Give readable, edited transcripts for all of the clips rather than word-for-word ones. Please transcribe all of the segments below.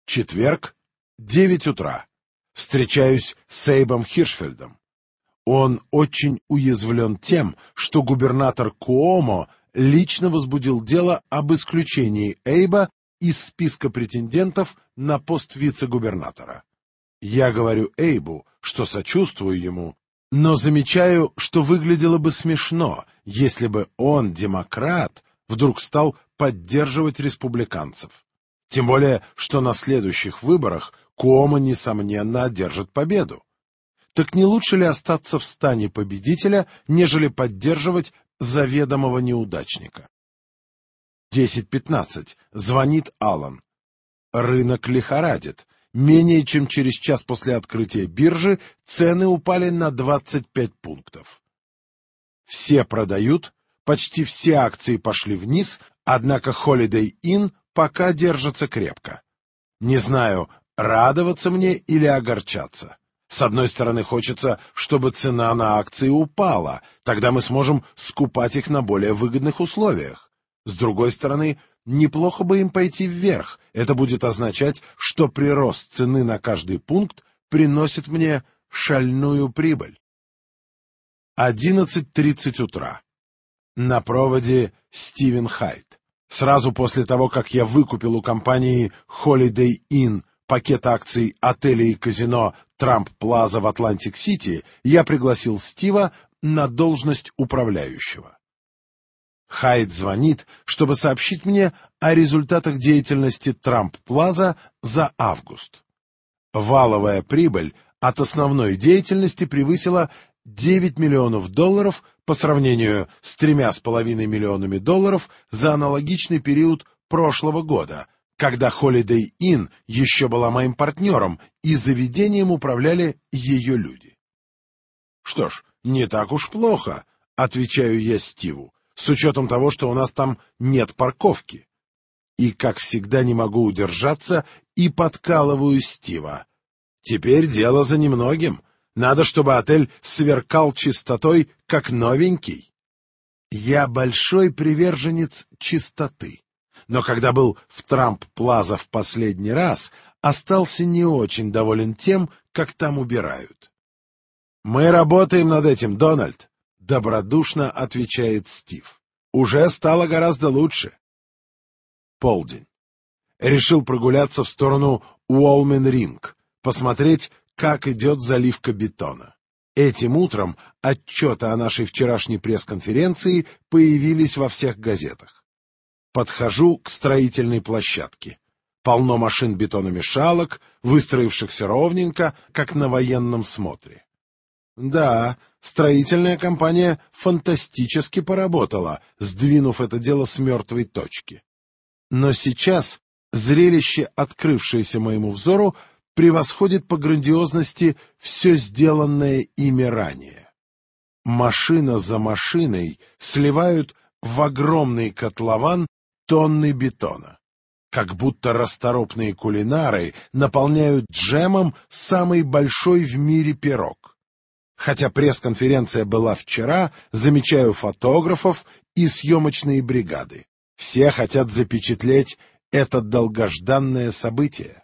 Четверг, 9 утра. Встречаюсь с Эйбом Хиршфельдом. Он очень уязвлен тем, что губернатор Куомо лично возбудил дело об исключении Эйба из списка претендентов на пост вице-губернатора. Я говорю Эйбу, что сочувствую ему, но замечаю, что выглядело бы смешно, если бы он, демократ, вдруг стал поддерживать республиканцев. Тем более, что на следующих выборах Куомо, несомненно, одержит победу. Так не лучше ли остаться в стане победителя, нежели поддерживать заведомого неудачника? 10:15. Звонит Аллан. Рынок лихорадит. Менее чем через час после открытия биржи цены упали на 25 пунктов. Все продают, почти все акции пошли вниз, однако Holiday Inn пока держится крепко. Не знаю, радоваться мне или огорчаться. С одной стороны, хочется, чтобы цена на акции упала, тогда мы сможем скупать их на более выгодных условиях. С другой стороны, неплохо бы им пойти вверх. Это будет означать, что прирост цены на каждый пункт приносит мне шальную прибыль. 11:30 утра. На проводе Стивен Хайт. Сразу после того, как я выкупил у компании Holiday Inn пакет акций отеля и казино Трамп Плаза в Атлантик-Сити, я пригласил Стива на должность управляющего. Хайт звонит, чтобы сообщить мне о результатах деятельности Трамп Плаза за август. Валовая прибыль от основной деятельности превысила $9 миллионов по сравнению с $3,5 миллионами за аналогичный период прошлого года, когда Holiday Inn еще была моим партнером, и заведением управляли ее люди. Что ж, не так уж плохо, отвечаю я Стиву, с учетом того, что у нас там нет парковки. И, как всегда, не могу удержаться и подкалываю Стива. Теперь дело за немногим. Надо, чтобы отель сверкал чистотой, как новенький. Я большой приверженец чистоты, но когда был в Трамп Плаза в последний раз, остался не очень доволен тем, как там убирают. «Мы работаем над этим, Дональд», — добродушно отвечает Стив. «Уже стало гораздо лучше». Полдень. Решил прогуляться в сторону Уолмен-Ринг, посмотреть, как идет заливка бетона. Этим утром отчеты о нашей вчерашней пресс-конференции появились во всех газетах. Подхожу к строительной площадке. Полно машин бетономешалок, выстроившихся ровненько, как на военном смотре. Да, строительная компания фантастически поработала, сдвинув это дело с мертвой точки. Но сейчас зрелище, открывшееся моему взору, превосходит по грандиозности все сделанное ими ранее. Машина за машиной сливают в огромный котлован тонны бетона. Как будто расторопные кулинары наполняют джемом самый большой в мире пирог. Хотя пресс-конференция была вчера, замечаю фотографов и съемочные бригады. Все хотят запечатлеть это долгожданное событие.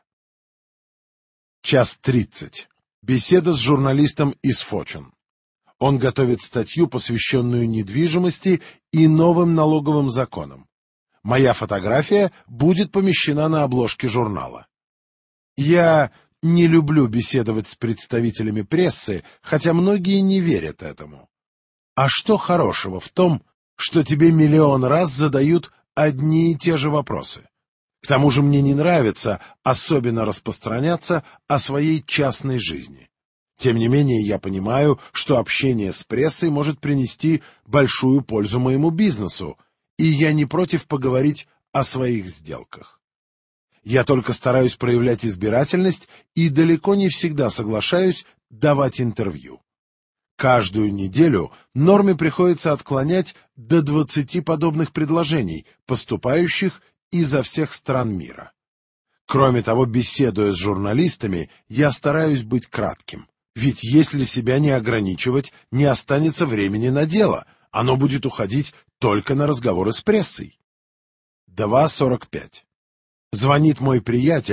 1:30. Беседа с журналистом из Fortune. Он готовит статью, посвященную недвижимости и новым налоговым законам. Моя фотография будет помещена на обложке журнала. Я не люблю беседовать с представителями прессы, хотя многие не верят этому. А что хорошего в том, что тебе миллион раз задают одни и те же вопросы? К тому же мне не нравится особенно распространяться о своей частной жизни. Тем не менее, я понимаю, что общение с прессой может принести большую пользу моему бизнесу, и я не против поговорить о своих сделках. Я только стараюсь проявлять избирательность и далеко не всегда соглашаюсь давать интервью. Каждую неделю Норме приходится отклонять до 20 подобных предложений, поступающих изо всех стран мира. Кроме того, беседуя с журналистами, я стараюсь быть кратким. Ведь если себя не ограничивать, не останется времени на дело. Оно будет уходить только на разговоры с прессой. 2:45. Звонит мой приятель,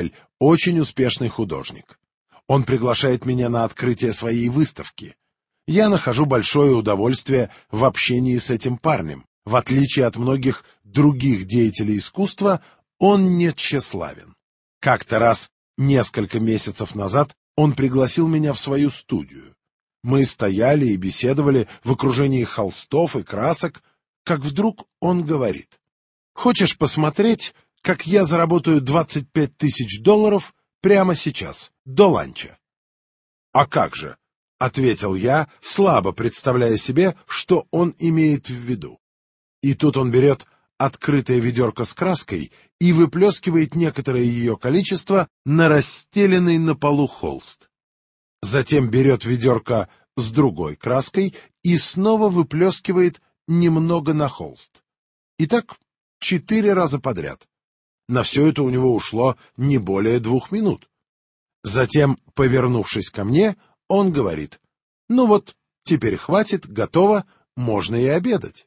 очень успешный художник. Он приглашает меня на открытие своей выставки. Я нахожу большое удовольствие в общении с этим парнем. В отличие от многих других деятелей искусства, он не тщеславен. Как-то раз, несколько месяцев назад, он пригласил меня в свою студию. Мы стояли и беседовали в окружении холстов и красок, как вдруг он говорит: «Хочешь посмотреть, как я заработаю $25 тысяч прямо сейчас, до ланча?» «А как же?» — ответил я, слабо представляя себе, что он имеет в виду. И тут он берет открытое ведерко с краской и выплескивает некоторое ее количество на расстеленный на полу холст. Затем берет ведерко с другой краской и снова выплескивает немного на холст. И так 4 раза подряд. На все это у него ушло не более 2 минут. Затем, повернувшись ко мне, он говорит: «Ну вот, теперь хватит, готово, можно и обедать».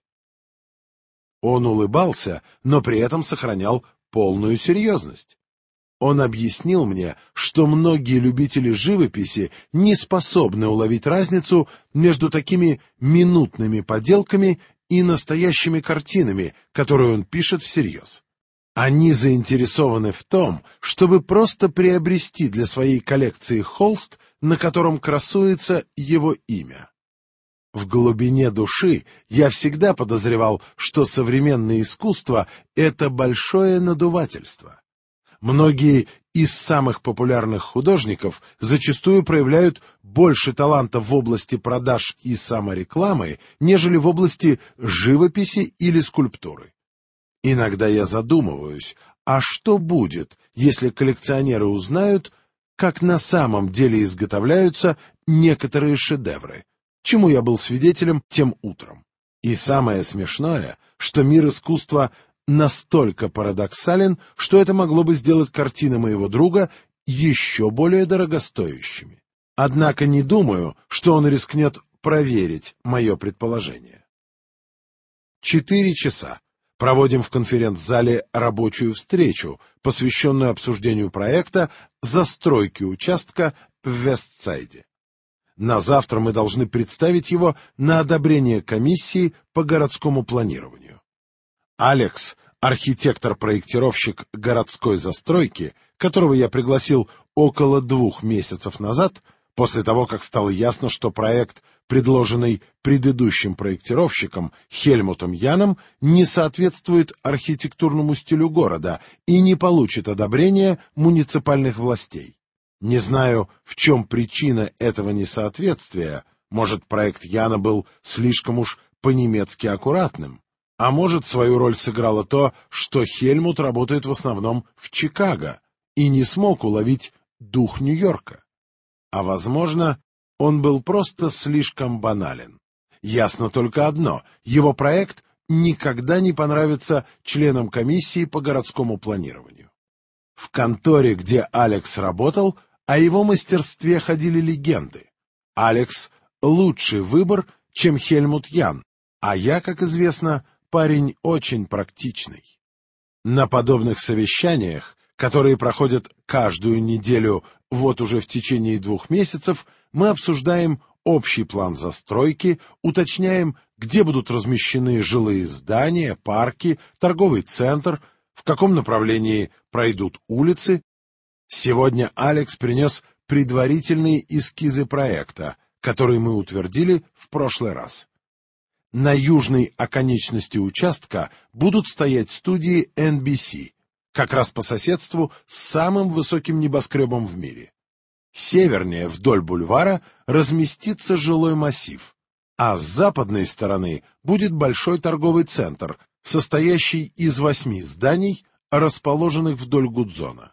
Он улыбался, но при этом сохранял полную серьезность. Он объяснил мне, что многие любители живописи не способны уловить разницу между такими минутными поделками и настоящими картинами, которые он пишет всерьез. Они заинтересованы в том, чтобы просто приобрести для своей коллекции холст, на котором красуется его имя. В глубине души я всегда подозревал, что современное искусство — это большое надувательство. Многие из самых популярных художников зачастую проявляют больше таланта в области продаж и саморекламы, нежели в области живописи или скульптуры. Иногда я задумываюсь, а что будет, если коллекционеры узнают, как на самом деле изготовляются некоторые шедевры, чему я был свидетелем тем утром. И самое смешное, что мир искусства настолько парадоксален, что это могло бы сделать картины моего друга еще более дорогостоящими. Однако не думаю, что он рискнет проверить мое предположение. 4 часа. Проводим в конференц-зале рабочую встречу, посвященную обсуждению проекта застройки участка в Вестсайде. На завтра мы должны представить его на одобрение комиссии по городскому планированию. Алекс, архитектор-проектировщик городской застройки, которого я пригласил около 2 месяцев назад, после того, как стало ясно, что проект, предложенный предыдущим проектировщиком Хельмутом Яном, не соответствует архитектурному стилю города и не получит одобрения муниципальных властей. Не знаю, в чем причина этого несоответствия. Может, проект Яна был слишком уж по-немецки аккуратным, а может, свою роль сыграло то, что Хельмут работает в основном в Чикаго и не смог уловить дух Нью-Йорка. А, возможно, он был просто слишком банален. Ясно только одно — его проект никогда не понравится членам комиссии по городскому планированию. В конторе, где Алекс работал, о его мастерстве ходили легенды. Алекс — лучший выбор, чем Хельмут Ян, а я, как известно, парень очень практичный. На подобных совещаниях, которые проходят каждую неделю вот уже в течение 2 месяцев, мы обсуждаем общий план застройки, уточняем, где будут размещены жилые здания, парки, торговый центр, в каком направлении пройдут улицы. Сегодня Алекс принес предварительные эскизы проекта, которые мы утвердили в прошлый раз. На южной оконечности участка будут стоять студии NBC, как раз по соседству с самым высоким небоскребом в мире. Севернее, вдоль бульвара, разместится жилой массив, а с западной стороны будет большой торговый центр, состоящий из 8 зданий, расположенных вдоль Гудзона.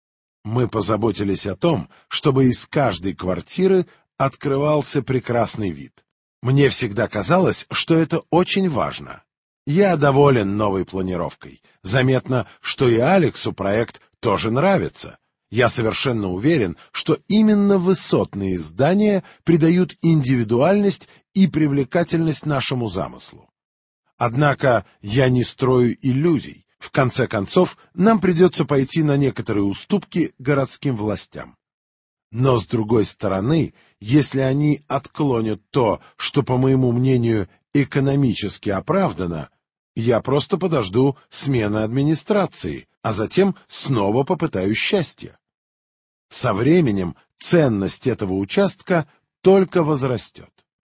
Мы позаботились о том, чтобы из каждой квартиры открывался прекрасный вид. Мне всегда казалось, что это очень важно. Я доволен новой планировкой. Заметно, что и Алексу проект тоже нравится. Я совершенно уверен, что именно высотные здания придают индивидуальность и привлекательность нашему замыслу. Однако я не строю иллюзий. В конце концов, нам придется пойти на некоторые уступки городским властям. Но, с другой стороны, если они отклонят то, что, по моему мнению, экономически оправдано, я просто подожду смены администрации, а затем снова попытаюсь счастья. Со временем ценность этого участка только возрастет.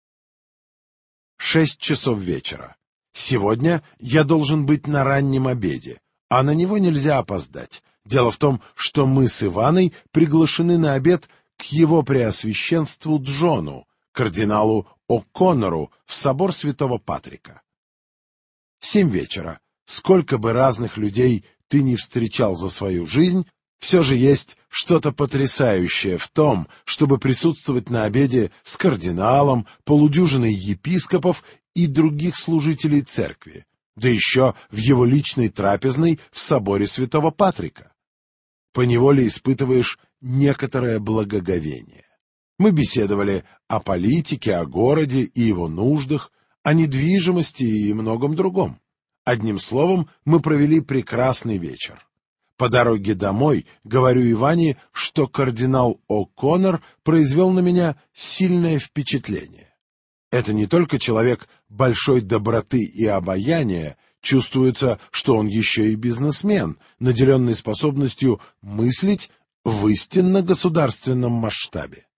6 часов вечера. Сегодня я должен быть на раннем обеде, а на него нельзя опоздать. Дело в том, что мы с Иваной приглашены на обед к его преосвященству Джону, кардиналу О'Коннору, в собор Святого Патрика. 7 вечера. Сколько бы разных людей ты ни встречал за свою жизнь, все же есть что-то потрясающее в том, чтобы присутствовать на обеде с кардиналом, полудюжиной епископов и других служителей церкви, да еще в его личной трапезной в соборе Святого Патрика. Поневоле испытываешь некоторое благоговение. Мы беседовали о политике, о городе и его нуждах, о недвижимости и многом другом. Одним словом, мы провели прекрасный вечер. По дороге домой говорю Иване, что кардинал О'Коннор произвел на меня сильное впечатление. Это не только человек большой доброты и обаяния, чувствуется, что он еще и бизнесмен, наделенный способностью мыслить в истинно государственном масштабе.